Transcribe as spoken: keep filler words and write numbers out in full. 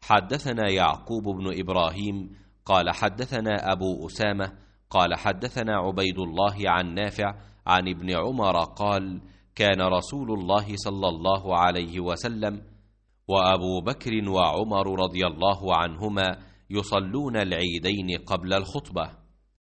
حدثنا يعقوب بن إبراهيم قال حدثنا أبو أسامة قال حدثنا عبيد الله عن نافع عن ابن عمر قال كان رسول الله صلى الله عليه وسلم وأبو بكر وعمر رضي الله عنهما يصلون العيدين قبل الخطبة،